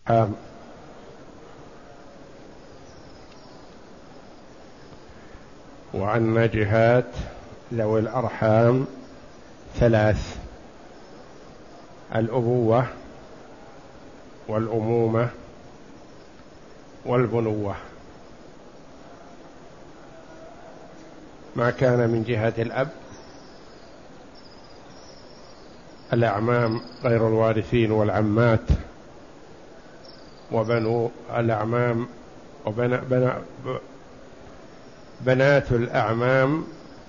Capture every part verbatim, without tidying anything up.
آم. وأن جهات ذوي الأرحام ثلاث: الأبوة والأمومة والبنوة. ما كان من جهة الأب الأعمام غير الوارثين والعمات وبنو الأعمام وبنات بنات الأعمام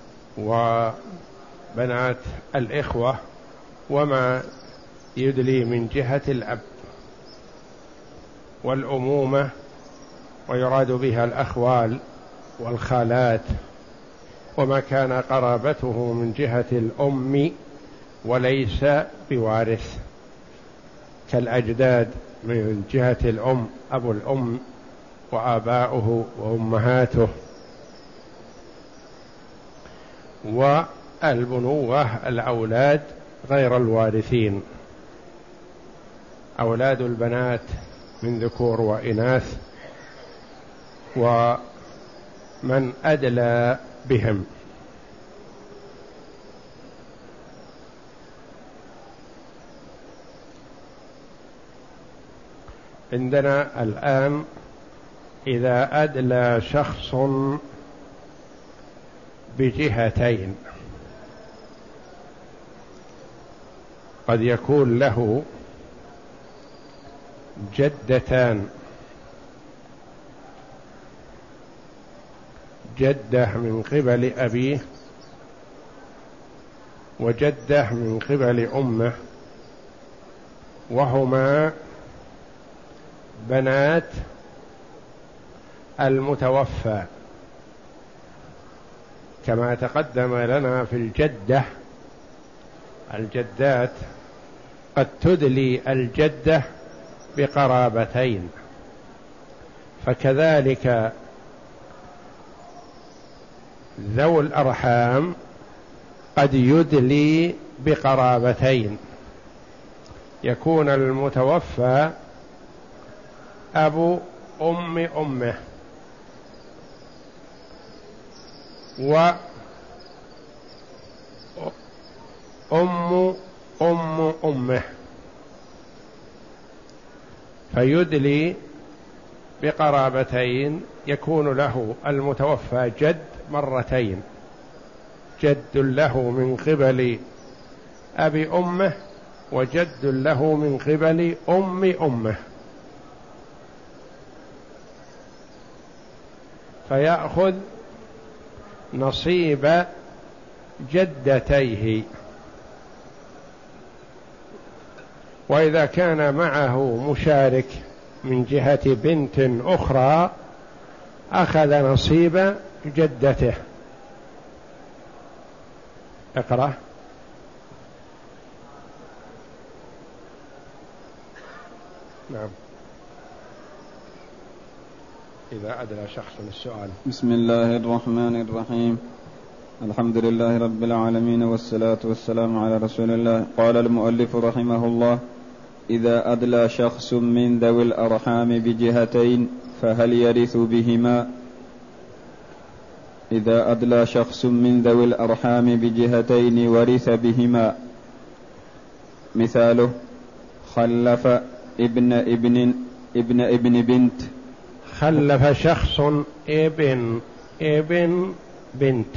وبنات الإخوة وما يدلي من جهة الأب. والأمومة ويراد بها الأخوال والخالات وما كان قرابته من جهة الأم وليس بوارث، كالأجداد من جهة الأم، أبو الأم وآباؤه وأمهاته. والبنوة الأولاد غير الوارثين، أولاد البنات من ذكور وإناث ومن أدلى بهم. عندنا الآن إذا أدلى شخص بجهتين، قد يكون له جدتان، جدة من قبل أبيه وجدة من قبل أمه، وهما بنات المتوفى، كما تقدم لنا في الجدة. الجدات قد تدلي الجدة بقرابتين، فكذلك ذو الأرحام قد يدلي بقرابتين، يكون المتوفى أبو أم أمه وأم أم أمه، فيدلي بقرابتين، يكون له المتوفى جد مرتين، جد له من قبل أبي أمه وجد له من قبل أم أمه، فيأخذ نصيب جدتيه. وإذا كان معه مشارك من جهة بنت أخرى أخذ نصيب جدته. اقرأ. نعم. إذا أدرى شخص السؤال. بسم الله الرحمن الرحيم. الحمد لله رب العالمين والصلاة والسلام على رسول الله. قال المؤلف رحمه الله: إذا أدلى شخص من ذوي الأرحام بجهتين فهل يرث بهما؟ إذا أدلى شخص من ذوي الأرحام بجهتين ورث بهما. مثاله: خلف ابن ابن ابن ابن بنت. خلف شخص ابن ابن بنت،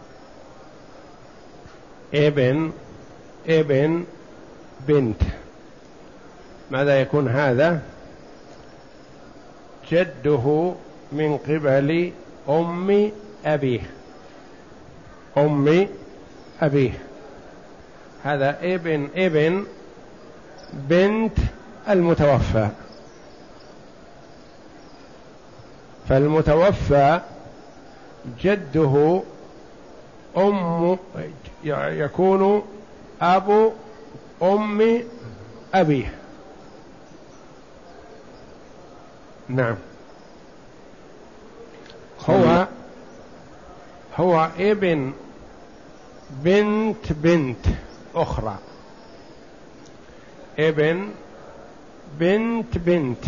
ابن ابن بنت، ماذا يكون هذا؟ جده من قبل أم أبيه، أم أبيه، هذا ابن ابن بنت المتوفى. فالمتوفى جده أم يكون أبو أم أبيه. نعم. هو هو ابن بنت بنت أخرى، ابن بنت بنت.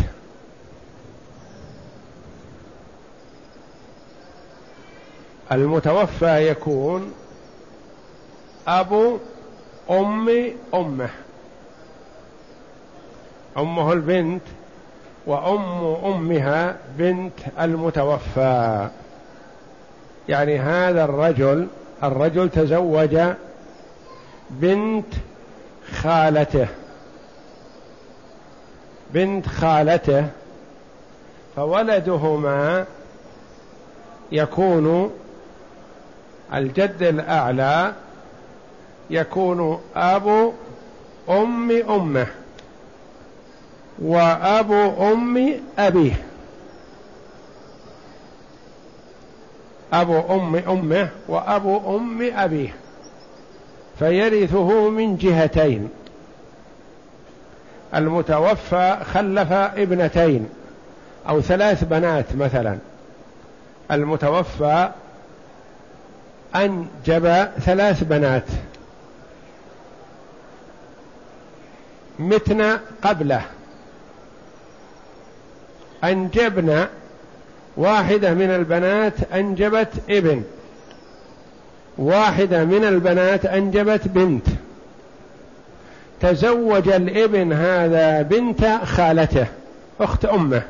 المتوفى يكون أبو أم أمه، أمه البنت وأم أمها بنت المتوفى. يعني هذا الرجل الرجل تزوج بنت خالته بنت خالته فولدهما يكون الجد الأعلى يكون أبو أم أمه وأبو أم أبيه، أبو أم أمه وأبو أم أبيه، فيرثه من جهتين. المتوفى خلف ابنتين أو ثلاث بنات مثلا، المتوفى أنجب ثلاث بنات متنا قبله، أنجبنا واحدة من البنات أنجبت ابن، واحدة من البنات أنجبت بنت، تزوج الابن هذا بنت خالته أخت أمه،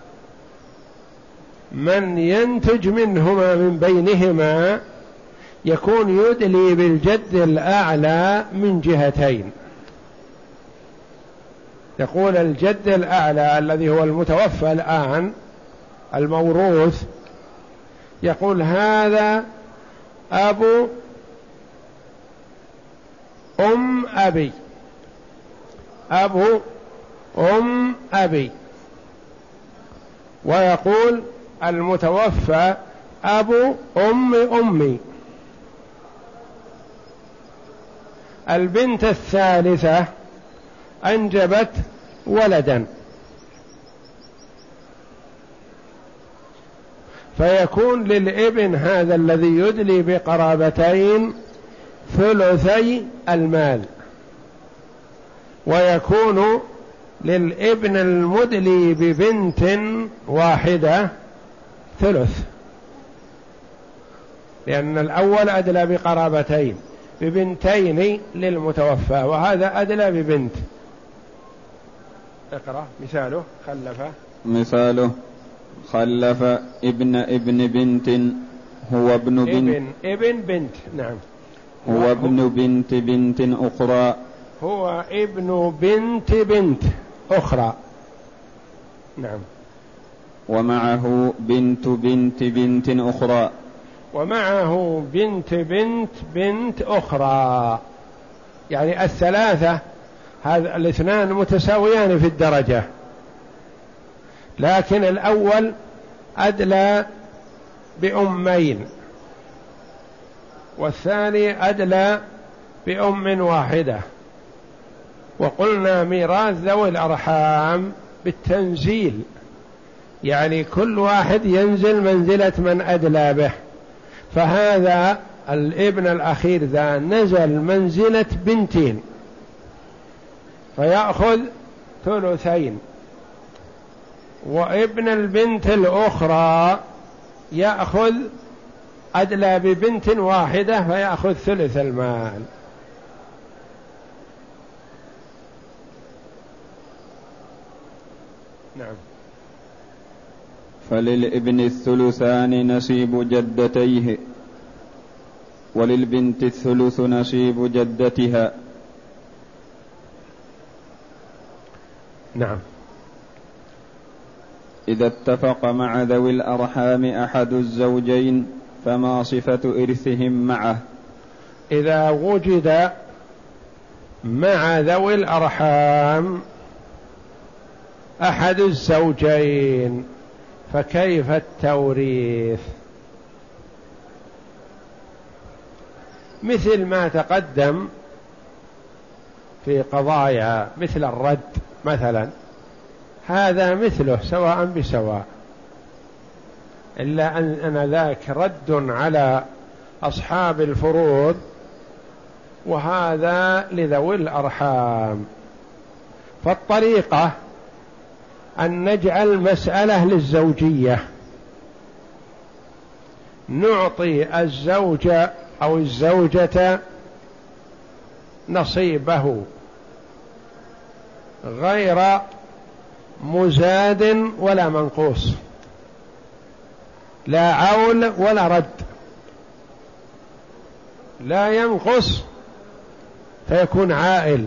من ينتج منهما من بينهما يكون يدلي بالجد الأعلى من جهتين. يقول الجد الأعلى الذي هو المتوفى الآن الموروث، يقول هذا أبو أم أبي، أبو أم أبي، ويقول المتوفى أبو أم أمي. البنت الثالثة أنجبت ولدا، فيكون للابن هذا الذي يدلي بقرابتين ثلثي المال، ويكون للابن المدلي ببنت واحدة ثلث، لأن الأول أدلى بقرابتين ببنتين للمتوفى، وهذا أدلى ببنت. اقرأ مثاله. خلف مثاله خلف ابن ابن بنت هو ابن بنت ابن ابن بنت نعم هو ابن بنت بنت أخرى هو ابن بنت بنت أخرى نعم ومعه بنت بنت بنت أخرى ومعه بنت بنت بنت أخرى. يعني الثلاثة هذا الاثنان متساويان في الدرجة، لكن الأول أدلى بأمين والثاني أدلى بأم واحدة. وقلنا ميراث ذوي الأرحام بالتنزيل، يعني كل واحد ينزل منزلة من أدلى به، فهذا الابن الأخير ذا نزل منزلة بنتين فيأخذ ثلثين، وابن البنت الأخرى يأخذ أدلى ببنت واحدة فيأخذ ثلث المال. نعم. فللابن الثلثان نصيب جدتيه، وللبنت الثلث نصيب جدتها. نعم. إذا اتفق مع ذوي الأرحام أحد الزوجين فما صفة إرثهم معه؟ إذا وجد مع ذوي الأرحام أحد الزوجين فكيف التوريث؟ مثل ما تقدم في قضايا مثل الرد مثلا، هذا مثله سواء بسواء، إلا أن ذاك رد على أصحاب الفروض وهذا لذوي الأرحام. فالطريقة أن نجعل مسألة للزوجية، نعطي الزوج أو الزوجة نصيبه غير مزاد ولا منقوص، لا عول ولا رد، لا ينقص فيكون عائل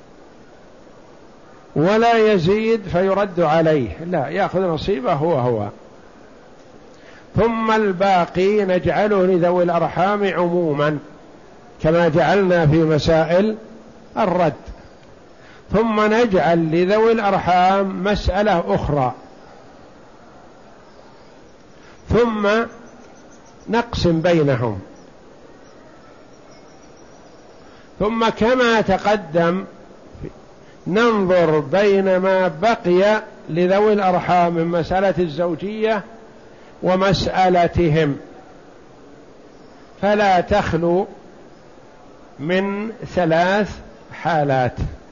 ولا يزيد فيرد عليه، لا، يأخذ نصيبه هو هو. ثم الباقي نجعله لذوي الأرحام عموما كما جعلنا في مسائل الرد، ثم نجعل لذوي الأرحام مسألة أخرى، ثم نقسم بينهم. ثم كما تقدم ننظر بين ما بقي لذوي الأرحام من مسألة الزوجية ومسألتهم، فلا تخلو من ثلاث حالات: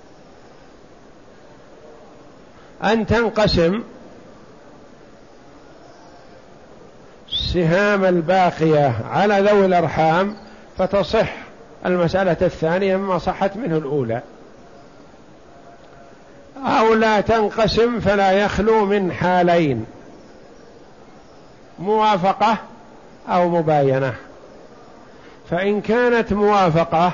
أن تنقسم السهام الباقية على ذوي الأرحام فتصح المسألة الثانية مما صحت منه الأولى، أو لا تنقسم فلا يخلو من حالين: موافقة أو مباينة. فإن كانت موافقة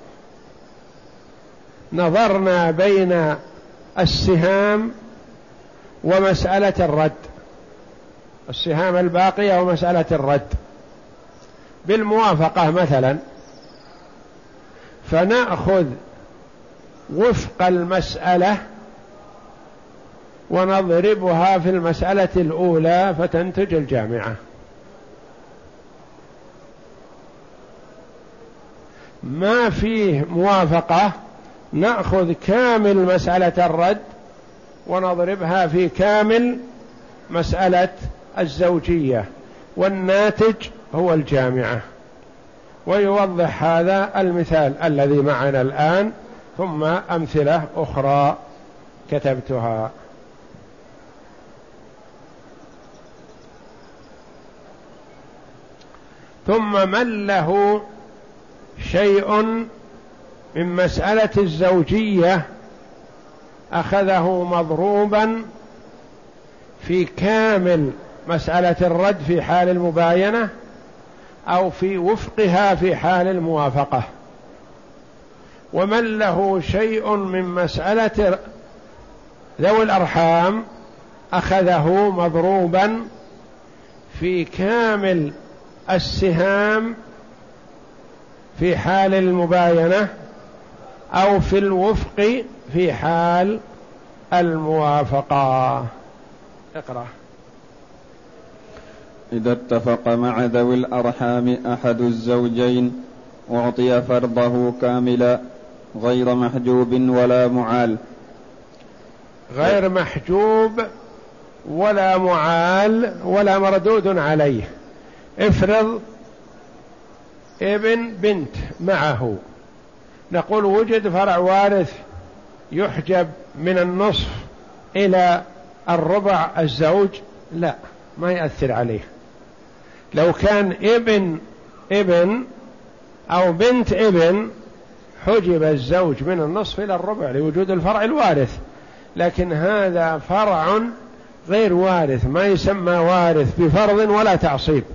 نظرنا بين السهام ومسألة الرد، السهام الباقية ومسألة الرد. بالموافقة مثلا فنأخذ وفق المسألة ونضربها في المسألة الأولى فتنتج الجامعة. ما فيه موافقة نأخذ كامل مسألة الرد ونضربها في كامل مسألة الزوجية، والناتج هو الجامعة. ويوضح هذا المثال الذي معنا الآن، ثم أمثلة أخرى كتبتها. ثم من له شيء من مسألة الزوجية أخذه مضروبا في كامل مسألة الرد في حال المباينة أو في وفقها في حال الموافقة. ومن له شيء من مسألة ذوي الأرحام أخذه مضروبا في كامل السهام في حال المباينة أو في الوفق في حال الموافقة. اقرأ. إذا اتفق مع ذوي الأرحام أحد الزوجين أعطي فرضه كاملا غير محجوب ولا معال. غير محجوب ولا معال ولا مردود عليه. افرض ابن بنت معه، نقول وجد فرع وارث يحجب من النصف إلى الربع الزوج؟ لا، ما يأثر عليه. لو كان ابن ابن أو بنت ابن حجب الزوج من النصف إلى الربع لوجود الفرع الوارث، لكن هذا فرع غير وارث، ما يسمى وارث بفرض ولا تعصيب،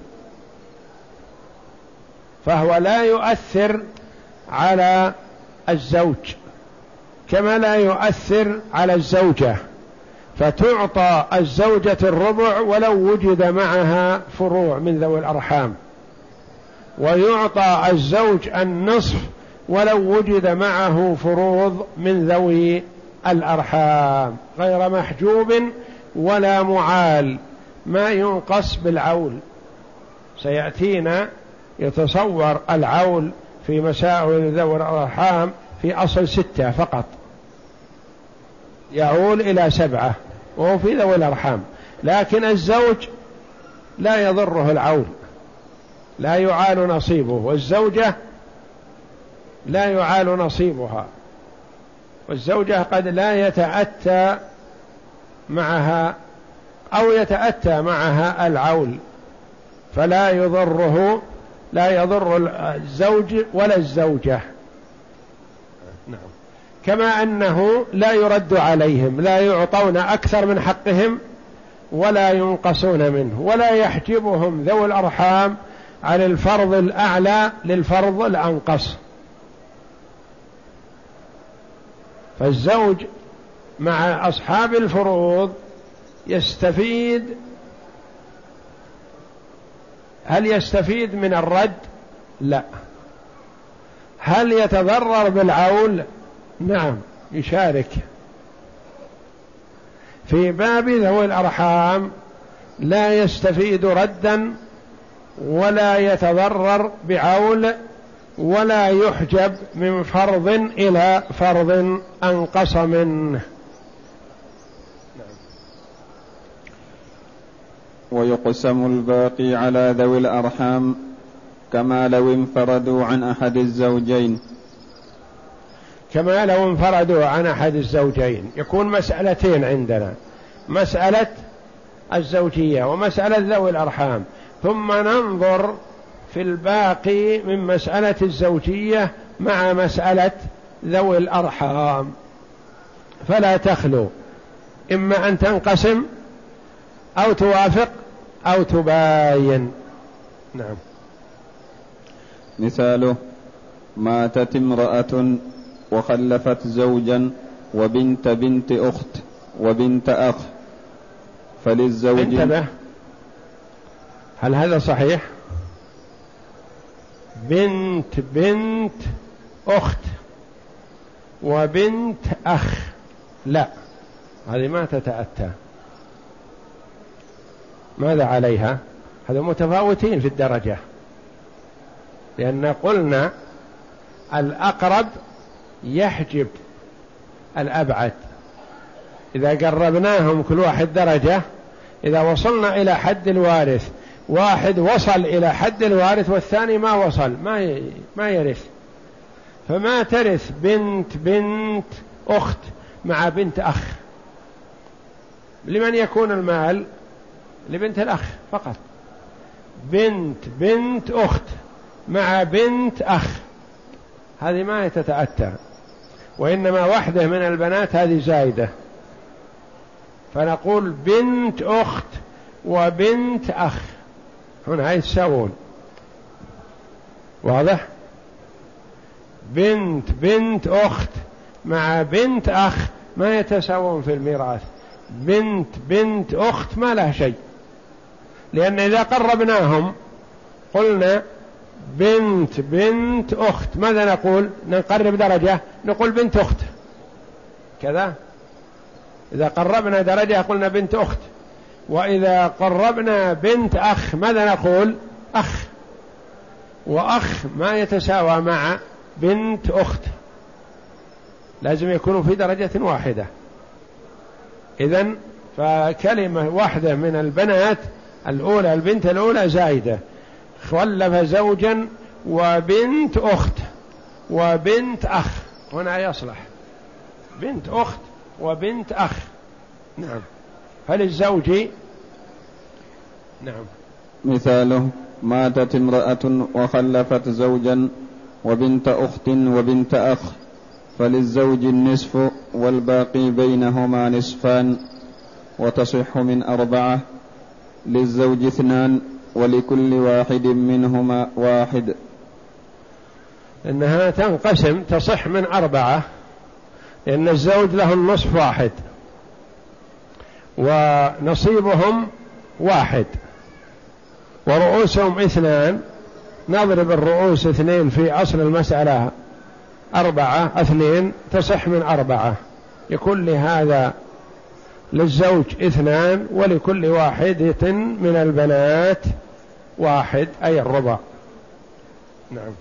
فهو لا يؤثر على الزوج كما لا يؤثر على الزوجة، فتعطى الزوجة الربع ولو وجد معها فروع من ذوي الأرحام، ويعطى الزوج النصف ولو وجد معه فروض من ذوي الأرحام، غير محجوب ولا معال، ما ينقص بالعول. سيأتينا يتصور العول في مسائل ذوي الأرحام في أصل ستة فقط، يعول إلى سبعة وهو في ذوي الأرحام، لكن الزوج لا يضره العول، لا يعال نصيبه، والزوجة لا يعال نصيبها، والزوجة قد لا يتأتى معها أو يتأتى معها العول، فلا يضره لا يضر الزوج ولا الزوجة. نعم. كما أنه لا يرد عليهم، لا يعطون أكثر من حقهم ولا ينقصون منه، ولا يحجبهم ذوي الأرحام عن الفرض الأعلى للفرض الأنقص. فالزوج مع أصحاب الفروض يستفيد. هل يستفيد من الرد؟ لا. هل يتضرر بالعول؟ نعم، يشارك. في باب ذوي الأرحام لا يستفيد ردا ولا يتضرر بعول ولا يحجب من فرض إلى فرض أنقص منه. ويقسم الباقي على ذوي الأرحام كما لو انفردوا عن أحد الزوجين. كما لو انفردوا عن أحد الزوجين يكون مسألتين عندنا، مسألة الزوجية ومسألة ذوي الأرحام، ثم ننظر في الباقي من مسألة الزوجية مع مسألة ذوي الأرحام، فلا تخلو، إما أن تنقسم أو توافق أو تباين. نعم. مثاله: ماتت امرأة وخلفت زوجا وبنت بنت أخت وبنت أخ، فللزوج. انتبه، هل هذا صحيح؟ بنت بنت أخت وبنت أخ، لا، هذه ما تتأتى. ماذا عليها؟ هذا متفاوتين في الدرجة، لأن قلنا الأقرب يحجب الأبعد. إذا قربناهم كل واحد درجة، إذا وصلنا إلى حد الوارث، واحد وصل إلى حد الوارث والثاني ما وصل، ما ما يرث. فما ترث بنت بنت أخت مع بنت أخ. لمن يكون المال؟ لبنت الأخ فقط. بنت بنت أخت مع بنت أخ، هذه ما تتأتى، وإنما واحدة من البنات هذه زايدة، فنقول بنت أخت وبنت أخ، هنا يتساوون. واضح؟ بنت بنت أخت مع بنت أخ ما يتساوون في الميراث. بنت بنت أخت ما لها شيء، لأن إذا قربناهم قلنا بنت بنت أخت، ماذا نقول؟ نقرب درجة، نقول بنت أخت كذا. إذا قربنا درجة قلنا بنت أخت، وإذا قربنا بنت أخ ماذا نقول؟ أخ. وأخ ما يتساوى مع بنت أخت، لازم يكونوا في درجة واحدة. إذن فكلمة واحدة من البنات الأولى، البنت الأولى زايدة، خلف زوجا وبنت أخت وبنت أخ، هنا يصلح بنت أخت وبنت أخ. نعم. فللزوج. نعم. مثاله: ماتت امرأة وخلفت زوجا وبنت أخت وبنت أخ، فللزوج النصف والباقي بينهما نصفان، وتصح من أربعة، للزوج اثنان ولكل واحد منهما واحد. إنها تنقسم، تصح من أربعة، لأن الزوج له النصف واحد ونصيبهم واحد ورؤوسهم اثنان، نضرب الرؤوس اثنين في أصل المسألة أربعة، اثنين تصح من أربعة، يكون لهذا للزوج اثنان ولكل واحدة من البنات واحد، أي الربع. نعم.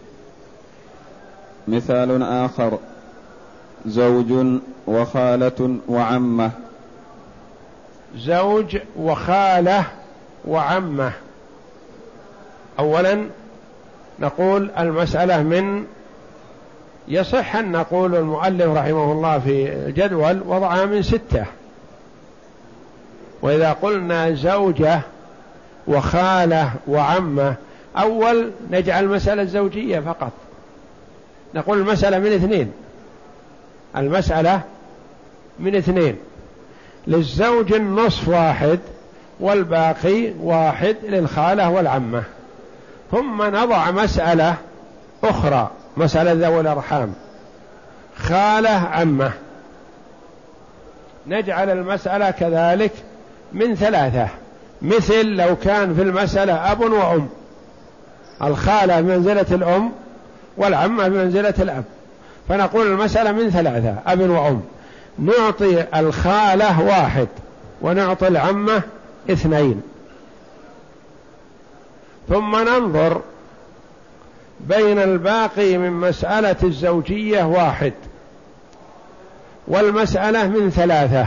مثال آخر: زوج وخالة وعمة. زوج وخالة وعمة. أولا نقول المسألة من، يصح أن نقول المؤلف رحمه الله في الجدول وضعها من ستة، وإذا قلنا زوجة وخالة وعمة أول نجعل مسألة زوجية فقط، نقول المسألة من اثنين، المسألة من اثنين، للزوج النصف واحد والباقي واحد للخالة والعمة. ثم نضع مسألة أخرى، مسألة ذوي الأرحام، خالة عمة، نجعل المسألة كذلك من ثلاثة، مثل لو كان في المسألة أب وأم، الخالة بمنزلة الأم والعمة بمنزلة الأب، فنقول المسألة من ثلاثة أب وأم، نعطي الخالة واحد ونعطي العمة اثنين، ثم ننظر بين الباقي من مسألة الزوجية واحد والمسألة من ثلاثة،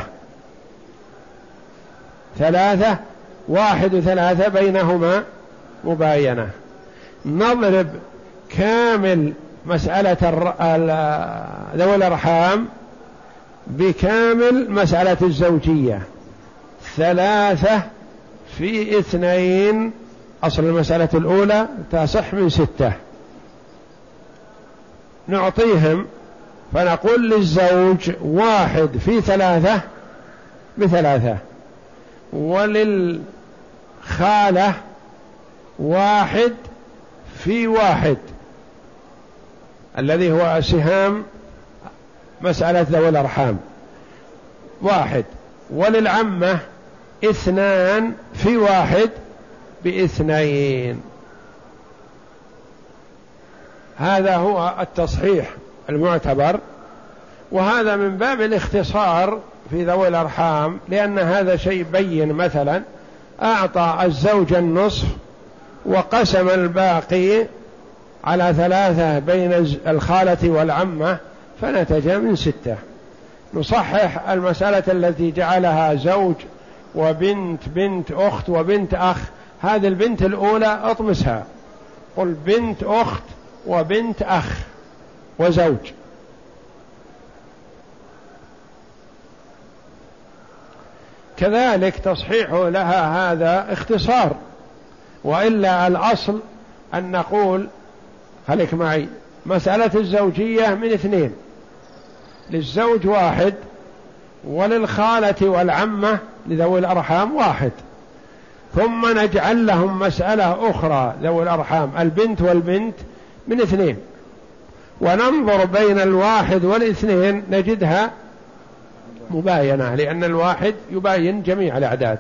ثلاثة واحد وثلاثة بينهما مباينة، نضرب كامل مسألة ذوي الأرحام بكامل مسألة الزوجية، ثلاثة في اثنين، أصل المسألة الأولى تصح من ستة، نعطيهم فنقول للزوج واحد في ثلاثة بثلاثة، وللخالة واحد في واحد الذي هو سهام مسألة ذوي الأرحام واحد، وللعمة اثنان في واحد باثنين. هذا هو التصحيح المعتبر، وهذا من باب الاختصار في ذوي الأرحام، لأن هذا شيء بين. مثلا أعطى الزوج النصف وقسم الباقي على ثلاثة بين الخالة والعمة فنتج من ستة، نصحح المسألة التي جعلها زوج وبنت بنت أخت وبنت أخ، هذه البنت الأولى أطمسها، قل بنت أخت وبنت أخ وزوج، كذلك تصحيح لها هذا اختصار، وإلا الأصل أن نقول خليك معي مسألة الزوجية من اثنين، للزوج واحد وللخالة والعمة لذوي الأرحام واحد، ثم نجعل لهم مسألة أخرى ذوي الأرحام البنت والبنت من اثنين، وننظر بين الواحد والاثنين نجدها مباينة، لأن الواحد يباين جميع الأعداد،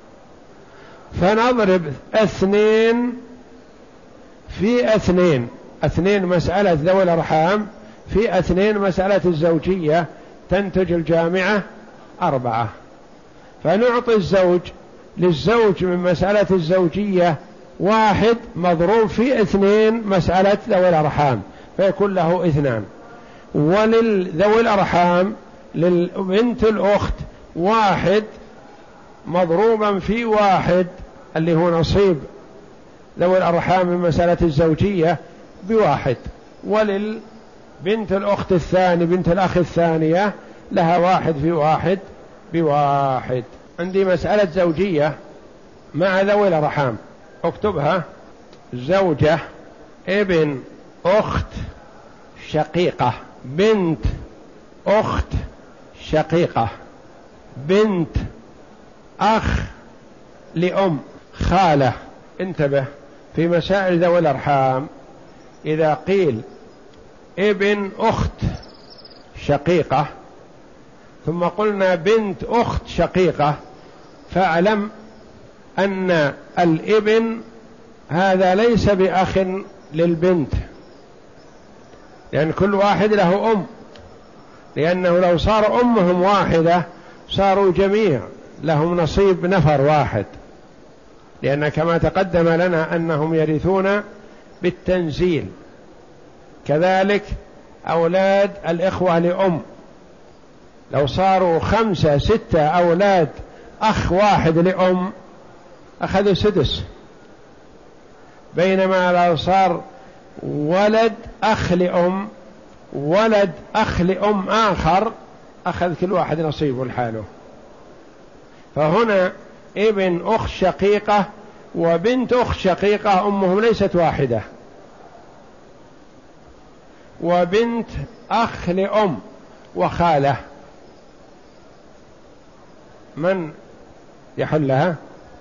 فنضرب اثنين في اثنين، اثنين مسألة ذوي الأرحام في اثنين مسألة الزوجية، تنتج الجامعة أربعة، فنعطي الزوج للزوج من مسألة الزوجية واحد مضروب في اثنين مسألة ذوي الأرحام فيكون له اثنان، وللذوي الأرحام للبنت الأخت واحد مضروبا في واحد اللي هو نصيب ذوي الأرحام من مسألة الزوجية بواحد، وللبنت الأخت الثاني بنت الأخ الثانية لها واحد في واحد بواحد. عندي مسألة زوجية مع ذوي الأرحام، اكتبها: زوجة ابن أخت شقيقة، بنت أخت شقيقة، بنت أخ لأم، خالة. انتبه في مسائل ذوي الأرحام إذا قيل ابن أخت شقيقة ثم قلنا بنت أخت شقيقة، فاعلم أن الابن هذا ليس بأخ للبنت، لأن كل واحد له أم، لأنه لو صار أمهم واحدة صاروا جميع لهم نصيب نفر واحد، لأن كما تقدم لنا أنهم يرثون بالتنزيل. كذلك أولاد الإخوة لأم لو صاروا خمسة ستة أولاد أخ واحد لأم أخذوا سدس، بينما لو صار ولد أخ لأم ولد أخ لأم آخر أخذ كل واحد نصيبه لحاله. فهنا ابن أخت شقيقة وبنت أخت شقيقة أمهم ليست واحدة، وبنت أخ لأم وخالة، من يحلها؟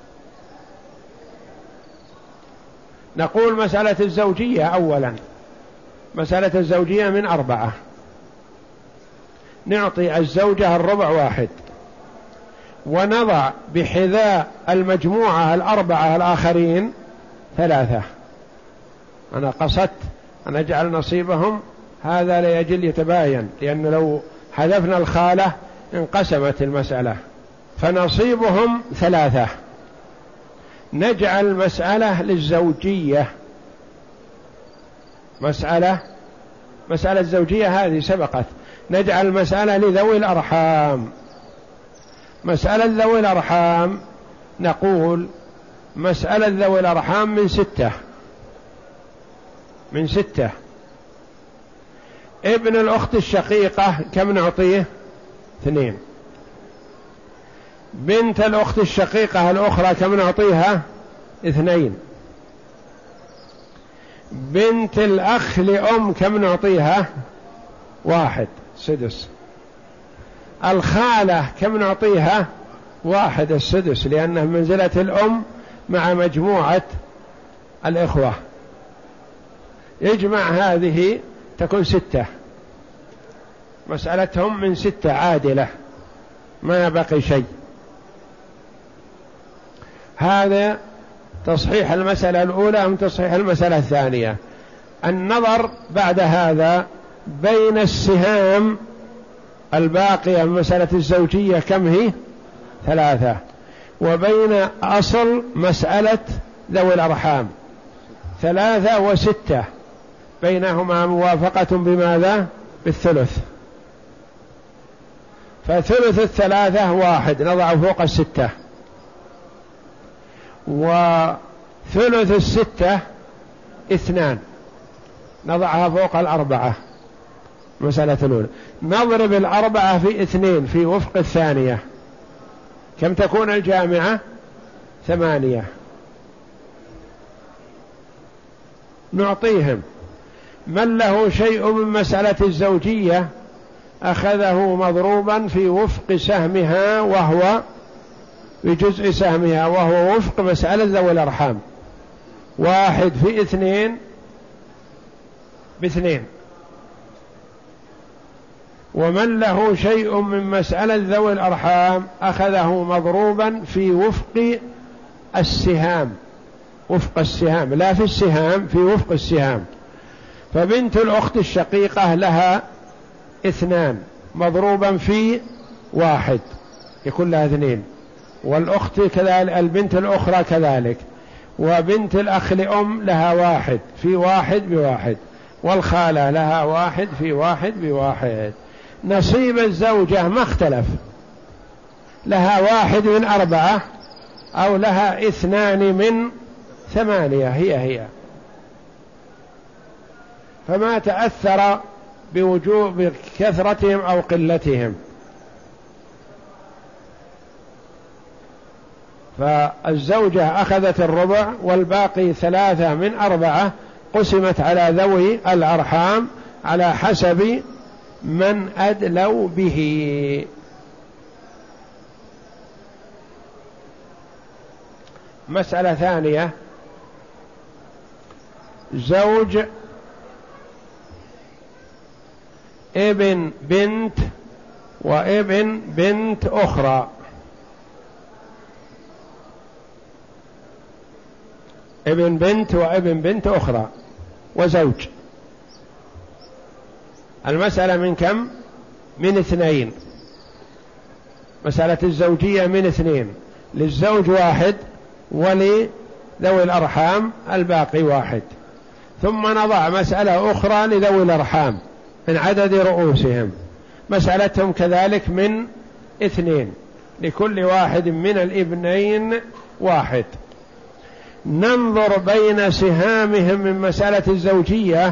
نقول مسألة الزوجية أولا. مسألة الزوجية من أربعة، نعطي الزوجة الربع واحد، ونضع بحذاء المجموعة الأربعة الآخرين ثلاثة. أنا قصدت أن أجعل نصيبهم هذا ليجل يتباين، لأن لو حذفنا الخالة انقسمت المسألة، فنصيبهم ثلاثة. نجعل مسألة للزوجية، مسألة مسألة الزوجية هذه سبقت، نجعل مسألة لذوي الأرحام. مسألة ذوي الأرحام نقول مسألة ذوي الأرحام من ستة من ستة ابن الأخت الشقيقة كم نعطيه؟ اثنين. بنت الأخت الشقيقة الأخرى كم نعطيها؟ اثنين. بنت الأخ لأم كم نعطيها؟ واحد، سدس. الخالة كم نعطيها؟ واحد، السدس، لأنه منزلة الأم مع مجموعة الإخوة. يجمع هذه تكون ستة، مسألتهم من ستة عادلة، ما بقي شيء. هذا تصحيح المسألة الأولى أم تصحيح المسألة الثانية. النظر بعد هذا بين السهام الباقية من مسألة الزوجية كم هي؟ ثلاثة، وبين أصل مسألة ذوي الأرحام ثلاثة وستة، بينهما موافقة بماذا؟ بالثلث. فثلث الثلاثة واحد نضع فوق الستة، وثلث الستة اثنان نضعها فوق الأربعة. مسألة الأولى نضرب الأربعة في اثنين في وفق الثانية، كم تكون الجامعة؟ ثمانية. نعطيهم من له شيء من مسألة الزوجية أخذه مضروبا في وفق سهمها، وهو بجزء سهمها، وهو وفق مسألة ذوي الأرحام. واحد في اثنين باثنين. ومن له شيء من مسألة ذوي الأرحام أخذه مضروبا في وفق السهام، وفق السهام لا في السهام، في وفق السهام. فبنت الأخت الشقيقة لها اثنان مضروبا في واحد يكون لها اثنين، والأخت كذلك، البنت الأخرى كذلك، وبنت الأخ لأم لها واحد في واحد بواحد، والخالة لها واحد في واحد بواحد. نصيب الزوجة ما اختلف، لها واحد من أربعة أو لها اثنان من ثمانية، هي هي، فما تأثر بوجوب كثرتهم أو قلتهم. فالزوجة أخذت الربع، والباقي ثلاثة من أربعة قسمت على ذوي الأرحام على حسب من أدلوا به. مسألة ثانية، زوج ابن بنت وابن بنت أخرى. ابن بنت وابن بنت أخرى وزوج. المسألة من كم؟ من اثنين. مسألة الزوجية من اثنين، للزوج واحد ولذوي الأرحام الباقي واحد. ثم نضع مسألة أخرى لذوي الأرحام من عدد رؤوسهم، مسألتهم كذلك من اثنين، لكل واحد من الابنين واحد. ننظر بين سهامهم من مسألة الزوجية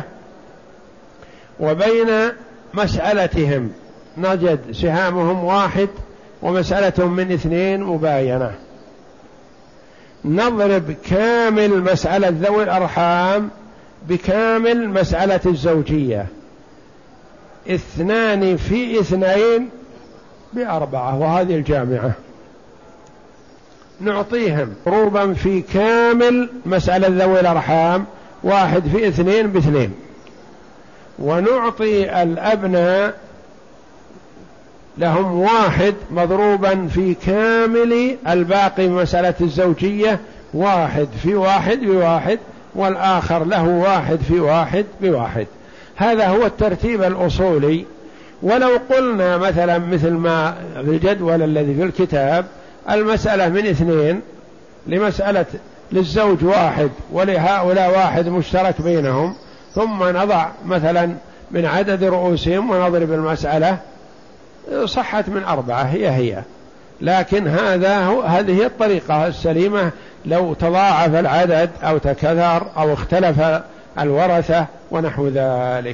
وبين مسألتهم، نجد سهامهم واحد ومسألة من اثنين مباينة. نضرب كامل مسألة ذوي الأرحام بكامل مسألة الزوجية، اثنان في اثنين بأربعة، وهذه الجامعة نعطيهم ضروبا في كامل مسألة ذوي الأرحام واحد في اثنين باثنين، ونعطي الأبناء لهم واحد مضروبا في كامل الباقي مسألة الزوجية واحد في واحد بواحد، والآخر له واحد في واحد بواحد. هذا هو الترتيب الأصولي. ولو قلنا مثلا مثل ما في الجدول الذي في الكتاب المسألة من اثنين لمسألة للزوج واحد ولهؤلاء واحد مشترك بينهم، ثم نضع مثلا من عدد رؤوسهم ونضرب المسألة، صحت من أربعة هي هي. لكن هذا هو هذه الطريقة السليمة. لو تضاعف العدد أو تكثر أو اختلف الورثة ونحو ذلك.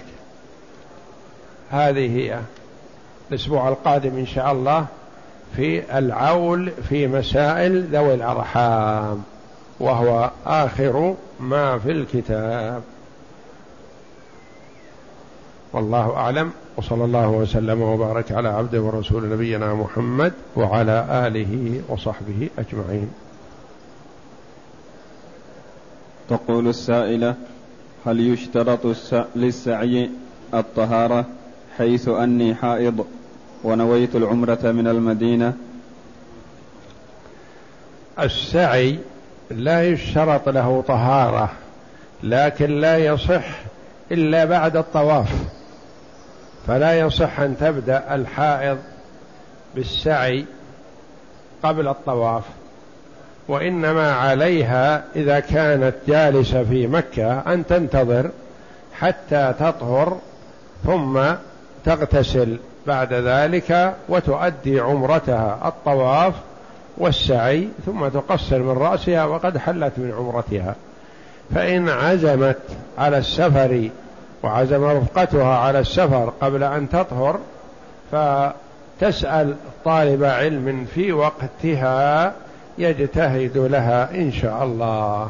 هذه هي. الأسبوع القادم إن شاء الله في العول في مسائل ذوي الأرحام، وهو آخر ما في الكتاب. والله أعلم، وصلى الله وسلم وبارك على عبده ورسول نبينا محمد وعلى آله وصحبه أجمعين. تقول السائلة: هل يشترط للسعي الطهارة حيث أني حائض ونويت العمرة من المدينة؟ السعي لا يشترط له طهارة، لكن لا يصح إلا بعد الطواف، فلا يصح أن تبدأ الحائض بالسعي قبل الطواف، وإنما عليها إذا كانت جالسة في مكة أن تنتظر حتى تطهر ثم تغتسل بعد ذلك وتؤدي عمرتها الطواف والسعي، ثم تقصر من رأسها وقد حلت من عمرتها. فإن عزمت على السفر وعزم رفقتها على السفر قبل أن تطهر فتسأل طالب علم في وقتها يجتهد لها إن شاء الله.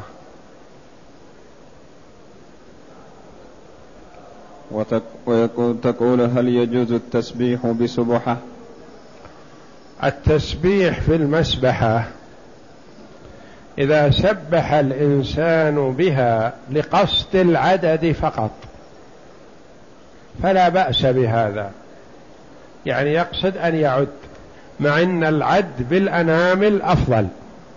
وتقول: هل يجوز التسبيح بسبحة؟ التسبيح في المسبحة إذا سبح الإنسان بها لقصد العدد فقط فلا بأس بهذا، يعني يقصد أن يعد، مع أن العد بالأنامل أفضل.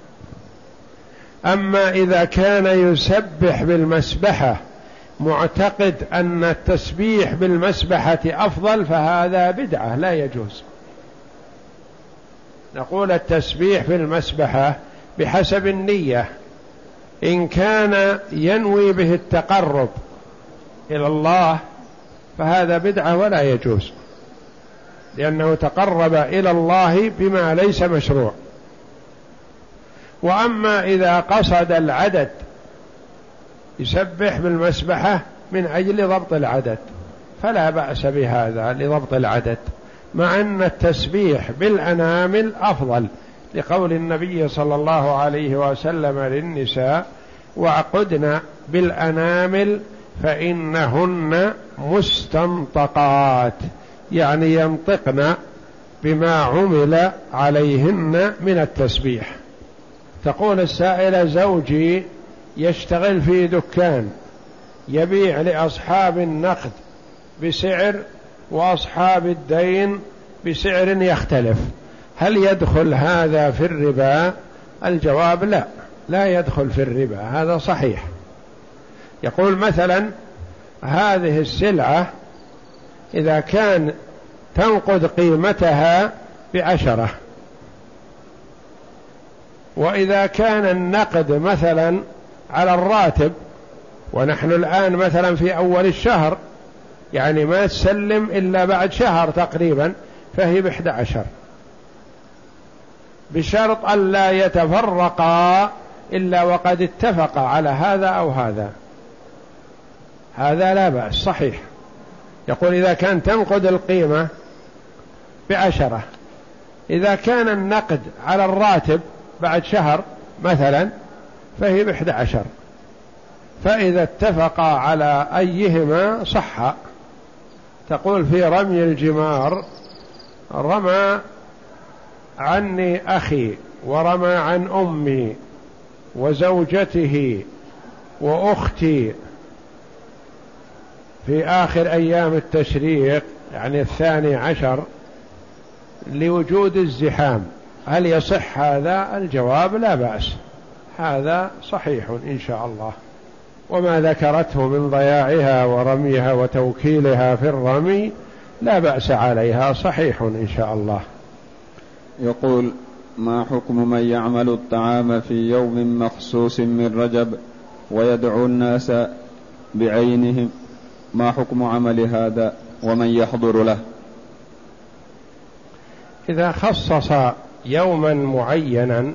أما إذا كان يسبح بالمسبحة معتقد أن التسبيح بالمسبحة أفضل فهذا بدعة لا يجوز. نقول التسبيح في المسبحة بحسب النية، إن كان ينوي به التقرب إلى الله فهذا بدعة ولا يجوز، لأنه تقرب إلى الله بما ليس مشروع. وأما إذا قصد العدد يسبح بالمسبحة من أجل ضبط العدد فلا بأس بهذا لضبط العدد، مع أن التسبيح بالأنامل أفضل، لقول النبي صلى الله عليه وسلم للنساء: واعقدن بالأنامل فإنهن مستنطقات، يعني ينطقن بما عمل عليهن من التسبيح. تقول السائلة: زوجي يشتغل في دكان يبيع لأصحاب النقد بسعر وأصحاب الدين بسعر يختلف، هل يدخل هذا في الربا؟ الجواب: لا، لا يدخل في الربا، هذا صحيح. يقول مثلا: هذه السلعة إذا كان تنقد قيمتها بعشرة، وإذا كان النقد مثلا على الراتب، ونحن الآن مثلا في أول الشهر، يعني ما تسلم إلا بعد شهر تقريبا، فهي بإحدى عشر، بشرط أن لا يتفرقا إلا وقد اتفقا على هذا أو هذا، هذا لا بأس صحيح. يقول إذا كان تنقد القيمة بعشرة إذا كان النقد على الراتب بعد شهر مثلا فهي بإحدى عشر، فإذا اتفقا على أيهما صح. تقول في رمي الجمار: رمى عني أخي ورمى عن أمي وزوجته وأختي في آخر أيام التشريق، يعني الثاني عشر، لوجود الزحام. هل يصح هذا؟ الجواب: لا بأس، هذا صحيح إن شاء الله. وما ذكرته من ضياعها ورميها وتوكيلها في الرمي لا بأس عليها، صحيح إن شاء الله. يقول: ما حكم من يعمل الطعام في يوم مخصوص من رجب ويدعو الناس بعينهم؟ ما حكم عمل هذا ومن يحضر له؟ إذا خصص يوما معينا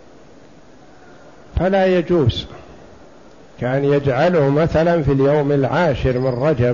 فلا يجوز، كان يجعله مثلا في اليوم العاشر من رجب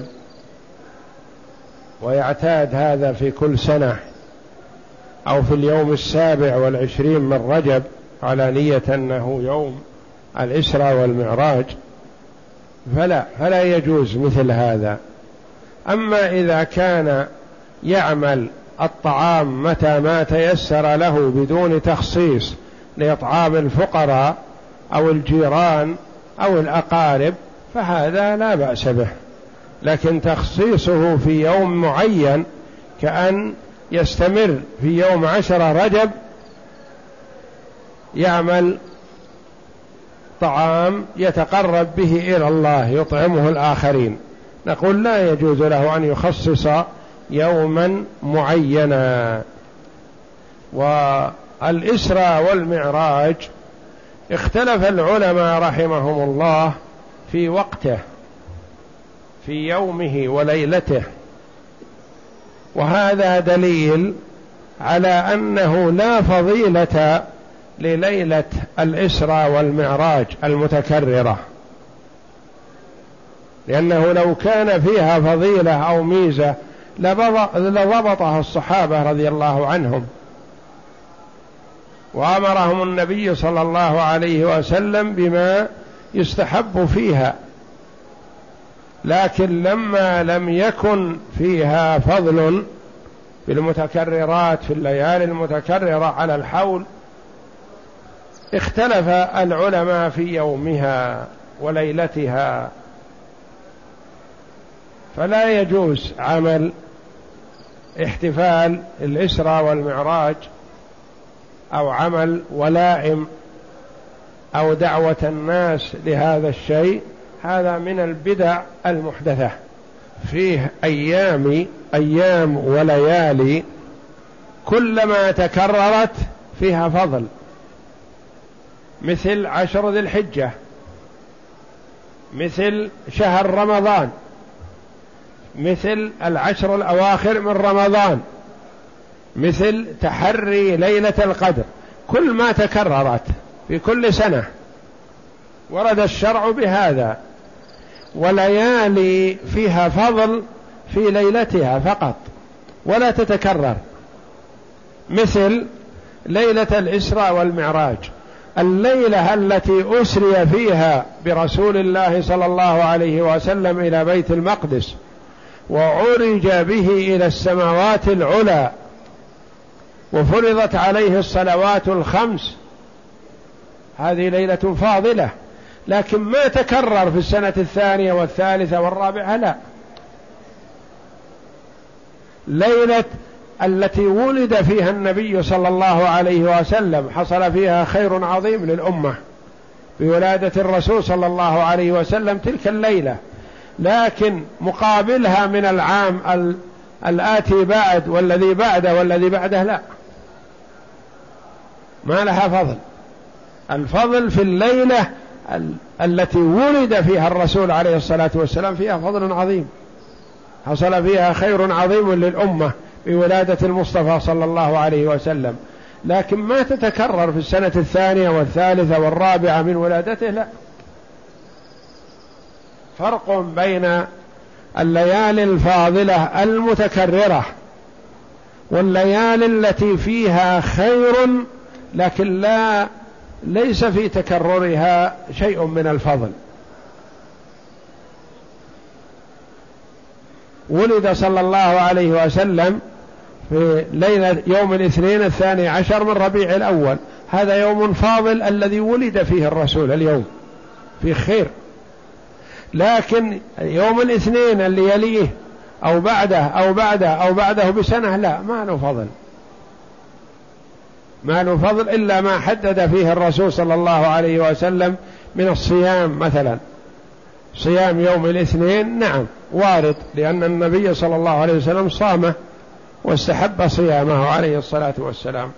ويعتاد هذا في كل سنة، أو في اليوم السابع والعشرين من رجب على نية أنه يوم الإسراء والمعراج، فلا فلا يجوز مثل هذا. أما إذا كان يعمل الطعام متى ما تيسر له بدون تخصيص لإطعام الفقراء أو الجيران أو الأقارب فهذا لا بأس به، لكن تخصيصه في يوم معين كأن يستمر في يوم عشر رجب يعمل طعام يتقرب به إلى الله يطعمه الآخرين، نقول لا يجوز له أن يخصص يوما معينا. والإسراء والمعراج اختلف العلماء رحمهم الله في وقته، في يومه وليلته، وهذا دليل على أنه لا فضيلة لليلة الإسراء والمعراج المتكررة، لأنه لو كان فيها فضيلة أو ميزة لضبطها الصحابة رضي الله عنهم، وأمرهم النبي صلى الله عليه وسلم بما يستحب فيها. لكن لما لم يكن فيها فضل بالمتكررات في الليالي المتكررة على الحول اختلف العلماء في يومها وليلتها، فلا يجوز عمل احتفال الإسراء والمعراج أو عمل ولائم أو دعوة الناس لهذا الشيء، هذا من البدع المحدثة. فيه أيام أيام وليالي كلما تكررت فيها فضل، مثل عشر ذي الحجة، مثل شهر رمضان، مثل العشر الأواخر من رمضان، مثل تحري ليلة القدر، كل ما تكررت في كل سنة ورد الشرع بهذا. وليالي فيها فضل في ليلتها فقط ولا تتكرر، مثل ليلة الإسراء والمعراج، الليلة التي أسري فيها برسول الله صلى الله عليه وسلم إلى بيت المقدس وعرج به إلى السماوات العلى وفرضت عليه الصلوات الخمس، هذه ليلة فاضلة، لكن ما تكرر في السنة الثانية والثالثة والرابعة، لا. ليلة التي ولد فيها النبي صلى الله عليه وسلم حصل فيها خير عظيم للأمة بولادة الرسول صلى الله عليه وسلم تلك الليلة، لكن مقابلها من العام الآتي بعد والذي بعده والذي بعده لا، ما لها فضل. الفضل في الليلة التي ولد فيها الرسول عليه الصلاة والسلام فيها فضل عظيم، حصل فيها خير عظيم للأمة بولادة المصطفى صلى الله عليه وسلم، لكن ما تتكرر في السنة الثانية والثالثة والرابعة من ولادته، لا. فرق بين الليالي الفاضلة المتكررة والليالي التي فيها خير لكن لا ليس في تكررها شيء من الفضل. ولد صلى الله عليه وسلم في ليلة يوم الاثنين الثاني عشر من ربيع الأول، هذا يوم فاضل الذي ولد فيه الرسول، اليوم في خير. لكن يوم الاثنين اللي يليه أو بعده أو بعده أو بعده بسنة لا، ما له فضل، ما له فضل إلا ما حدد فيه الرسول صلى الله عليه وسلم من الصيام. مثلا صيام يوم الاثنين نعم وارد، لأن النبي صلى الله عليه وسلم صامه واستحب صيامه عليه الصلاة والسلام.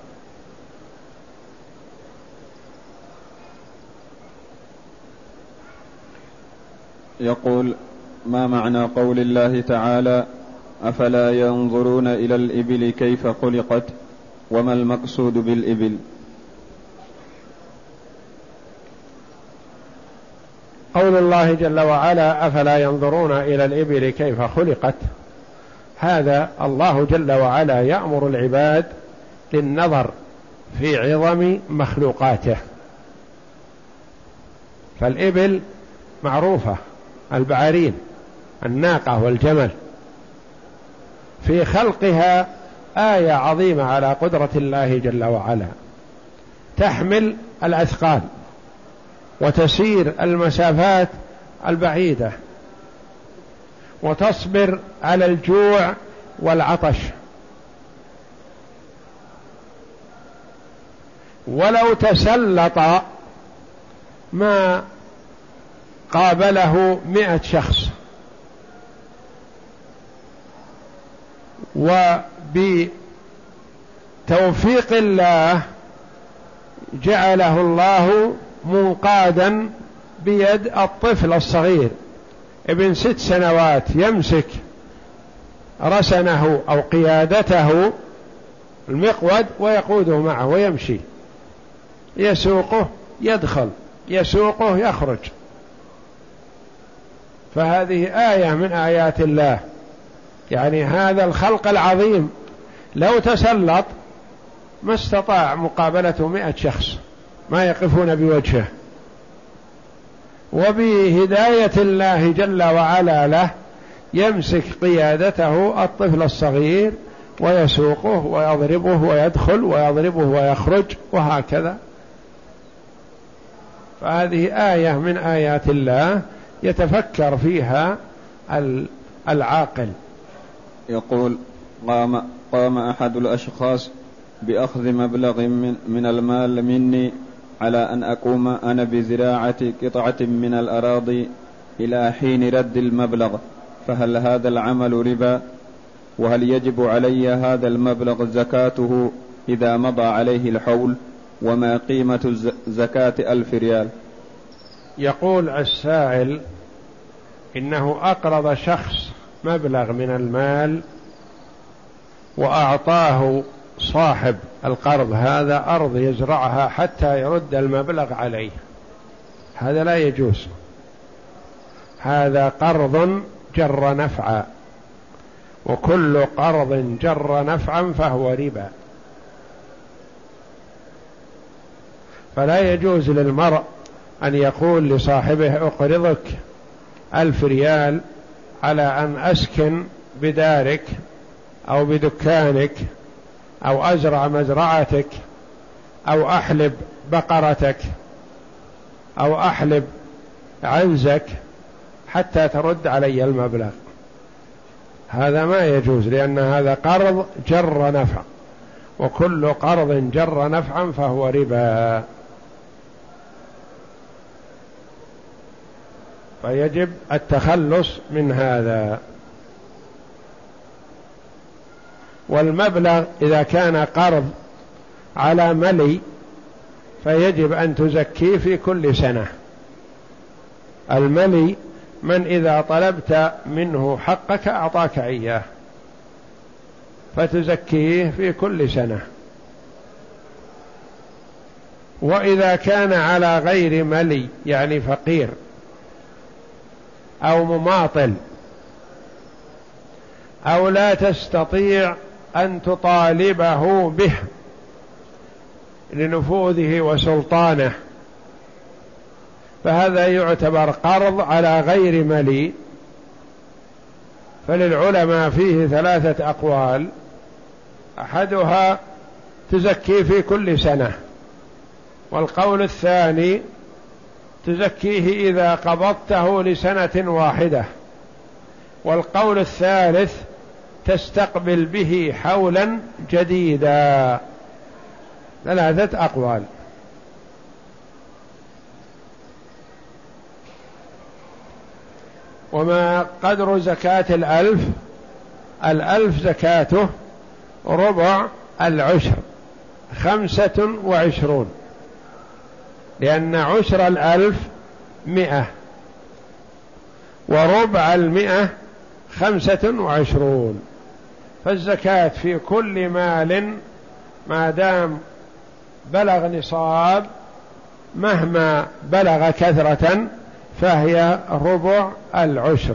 يقول: ما معنى قول الله تعالى: أفلا ينظرون إلى الإبل كيف خلقت، وما المقصود بالإبل؟ قول الله جل وعلا: أفلا ينظرون إلى الإبل كيف خلقت، هذا الله جل وعلا يأمر العباد للنظر في عظم مخلوقاته. فالإبل معروفة، البعارين، الناقة والجمل، في خلقها آية عظيمة على قدرة الله جل وعلا، تحمل الأثقال وتسير المسافات البعيدة وتصبر على الجوع والعطش، ولو تسلط ما قابله مئة شخص، وبتوفيق الله جعله الله منقادا بيد الطفل الصغير ابن ست سنوات، يمسك رسنه أو قيادته المقود ويقوده معه ويمشي، يسوقه يدخل، يسوقه يخرج. فهذه آية من آيات الله، يعني هذا الخلق العظيم لو تسلط ما استطاع مقابلته مئة شخص، ما يقفون بوجهه. وبهداية الله جل وعلا له يمسك قيادته الطفل الصغير ويسوقه ويضربه ويدخل ويضربه ويخرج وهكذا. فهذه آية من آيات الله يتفكر فيها العاقل. يقول: قام, قام أحد الأشخاص بأخذ مبلغ من, من المال مني على أن أقوم أنا بزراعة قطعة من الأراضي إلى حين رد المبلغ، فهل هذا العمل ربا؟ وهل يجب علي هذا المبلغ زكاته إذا مضى عليه الحول؟ وما قيمة زكاة ألف ريال؟ يقول السائل إنه أقرض شخص مبلغ من المال وأعطاه صاحب القرض هذا أرض يزرعها حتى يرد المبلغ عليه، هذا لا يجوز، هذا قرض جر نفعا، وكل قرض جر نفعا فهو ربا. فلا يجوز للمرء أن يقول لصاحبه: أقرضك ألف ريال على أن أسكن بدارك أو بدكانك أو أزرع مزرعتك أو أحلب بقرتك أو أحلب عنزك حتى ترد علي المبلغ. هذا ما يجوز، لأن هذا قرض جر نفع، وكل قرض جر نفعا فهو ربا. فيجب التخلص من هذا. والمبلغ إذا كان قرض على ملي فيجب أن تزكيه في كل سنة. الملي من إذا طلبت منه حقك أعطاك إياه، فتزكيه في كل سنة. وإذا كان على غير ملي يعني فقير أو مماطل أو لا تستطيع أن تطالبه به لنفوذه وسلطانه، فهذا يعتبر قرض على غير ملي. فللعلماء فيه ثلاثة أقوال، أحدها تزكي في كل سنة، والقول الثاني تزكيه إذا قبضته لسنة واحدة، والقول الثالث تستقبل به حولا جديدا. ثلاثة أقوال. وما قدر زكاة الألف؟ الألف زكاته ربع العشر، خمسة وعشرون، لأن عشر الألف مئة، وربع المئة خمسة وعشرون. فالزكاة في كل مال ما دام بلغ نصاب مهما بلغ كثرة فهي ربع العشر،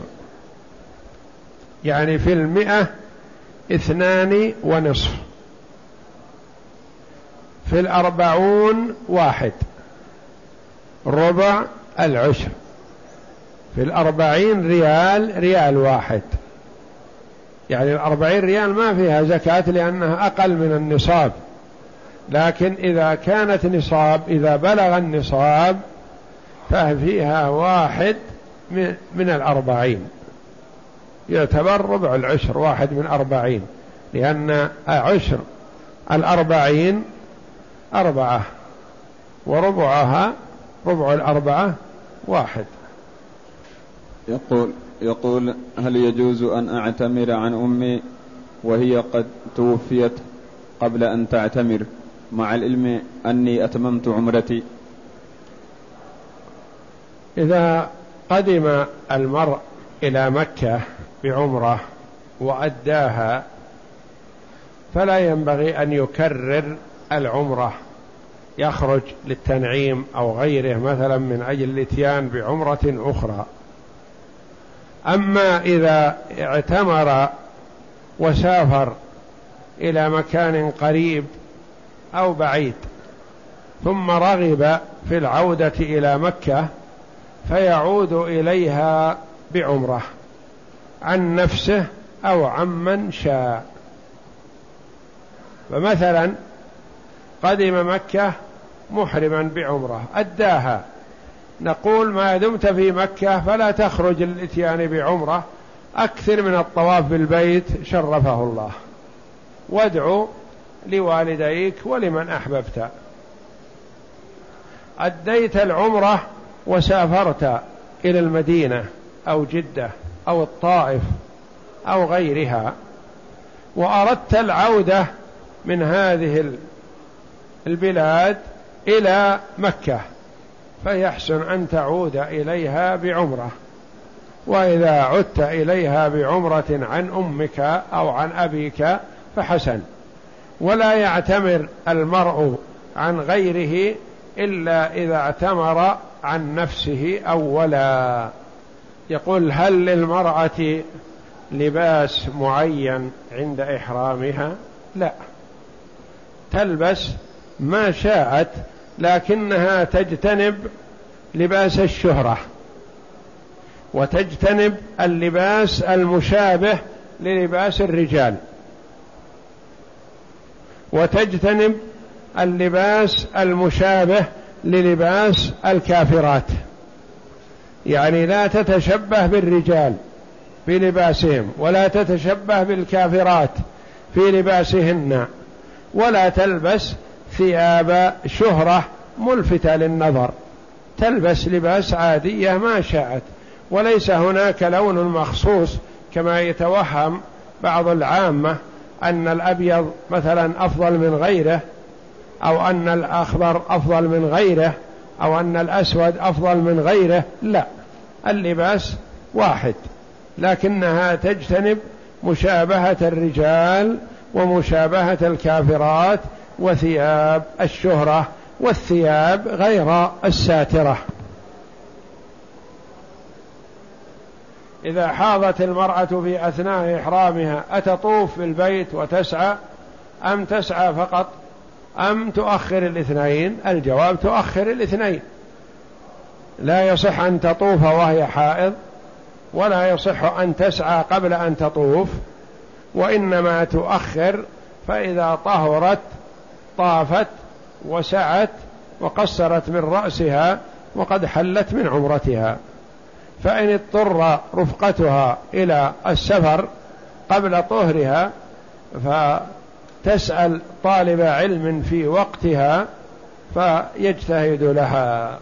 يعني في المئة اثنان ونصف، في الأربعون واحد، ربع العشر، في الأربعين ريال ريال واحد، يعني الأربعين ريال ما فيها زكاة لأنها أقل من النصاب، لكن إذا كانت نصاب، إذا بلغ النصاب ففيها واحد من الأربعين، يعتبر ربع العشر واحد من أربعين، لأن عشر الأربعين أربعة، وربعها ربع الأربعة واحد. يقول يقول هل يجوز أن أعتمر عن أمي وهي قد توفيت قبل أن تعتمر، مع العلم أني أتممت عمرتي؟ إذا قدم المرء إلى مكة بعمرة وأداها فلا ينبغي أن يكرر العمرة، يخرج للتنعيم أو غيره مثلا من أجل الاتيان بعمرة أخرى. أما إذا اعتمر وسافر إلى مكان قريب أو بعيد ثم رغب في العودة إلى مكة فيعود إليها بعمرة عن نفسه أو عمن شاء. فمثلا قدم مكة محرما بعمرة أداها، نقول ما دمت في مكة فلا تخرج للإتيان بعمرة، أكثر من الطواف بالبيت شرفه الله، وادعو لوالديك ولمن أحببت. أديت العمرة وسافرت إلى المدينة أو جدة أو الطائف أو غيرها، وأردت العودة من هذه البلاد إلى مكة، فيحسن أن تعود إليها بعمرة. وإذا عدت إليها بعمرة عن أمك أو عن أبيك فحسن. ولا يعتمر المرء عن غيره إلا إذا اعتمر عن نفسه أولا. يقول هل للمرأة لباس معين عند إحرامها؟ لا، تلبس ما شاءت، لكنها تجتنب لباس الشهرة، وتجتنب اللباس المشابه للباس الرجال، وتجتنب اللباس المشابه للباس الكافرات، يعني لا تتشبه بالرجال في لباسهم، ولا تتشبه بالكافرات في لباسهن، ولا تلبس ثياب شهرة ملفتة للنظر، تلبس لباس عادية ما شاءت، وليس هناك لون مخصوص كما يتوهم بعض العامة أن الأبيض مثلا أفضل من غيره، أو أن الأخضر أفضل من غيره، أو أن الأسود أفضل من غيره. لا، اللباس واحد، لكنها تجتنب مشابهة الرجال ومشابهة الكافرات وثياب الشهرة والثياب غير الساترة. إذا حاضت المرأة في أثناء إحرامها أتطوف بالبيت وتسعى أم تسعى فقط أم تؤخر الاثنين؟ الجواب تؤخر الاثنين. لا يصح أن تطوف وهي حائض، ولا يصح أن تسعى قبل أن تطوف، وإنما تؤخر، فإذا طهرت طافت وسعت وقصرت من رأسها وقد حلت من عمرتها. فإن اضطر رفقتها إلى السفر قبل طهرها فتسأل طالب علم في وقتها فيجتهد لها.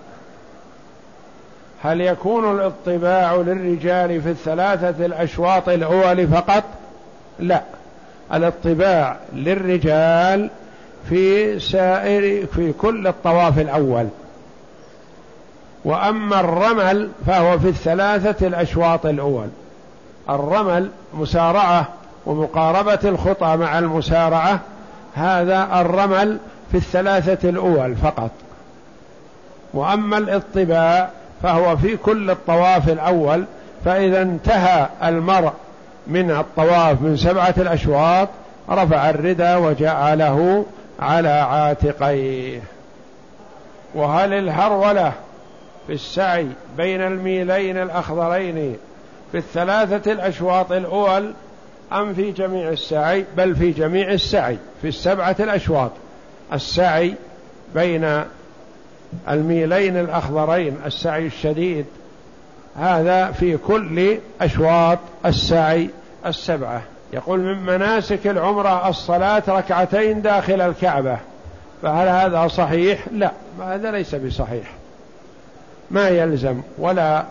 هل يكون الاطباع للرجال في الثلاثة الأشواط الأول فقط؟ لا، الاطباع للرجال في سائر في كل الطواف الأول، وأما الرمل فهو في الثلاثة الأشواط الأول. الرمل مسارعة ومقاربة الخطى مع المسارعة، هذا الرمل في الثلاثة الأول فقط. وأما الاطباع فهو في كل الطواف الأول، فإذا انتهى المرء من الطواف من سبعة الأشواط رفع الردى وجعله على عاتقيه. وهل الهرولة في السعي بين الميلين الأخضرين في الثلاثة الأشواط الأول أم في جميع السعي؟ بل في جميع السعي، في السبعة الأشواط. السعي بين الميلين الأخضرين السعي الشديد هذا في كل أشواط السعي السبعة. يقول من مناسك العمرة الصلاة ركعتين داخل الكعبة، فهل هذا صحيح؟ لا، هذا ليس بصحيح، ما يلزم ولا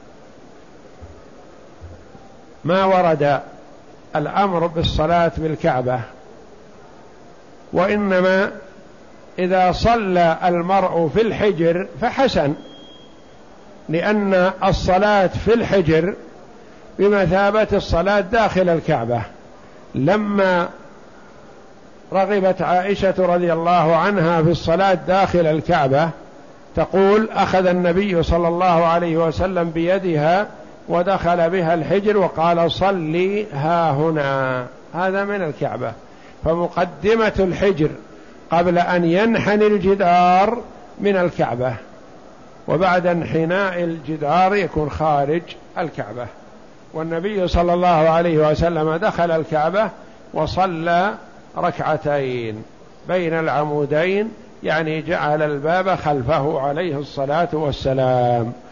ما ورد الأمر بالصلاة بالكعبة، وإنما إذا صلى المرء في الحجر فحسن، لأن الصلاة في الحجر بمثابة الصلاة داخل الكعبة. لما رغبت عائشة رضي الله عنها في الصلاة داخل الكعبة تقول أخذ النبي صلى الله عليه وسلم بيدها ودخل بها الحجر وقال صلي ها هنا، هذا من الكعبة. فمقدمة الحجر قبل أن ينحني الجدار من الكعبة، وبعد انحناء الجدار يكون خارج الكعبة. والنبي صلى الله عليه وسلم دخل الكعبة وصلى ركعتين بين العمودين، يعني جعل الباب خلفه عليه الصلاة والسلام.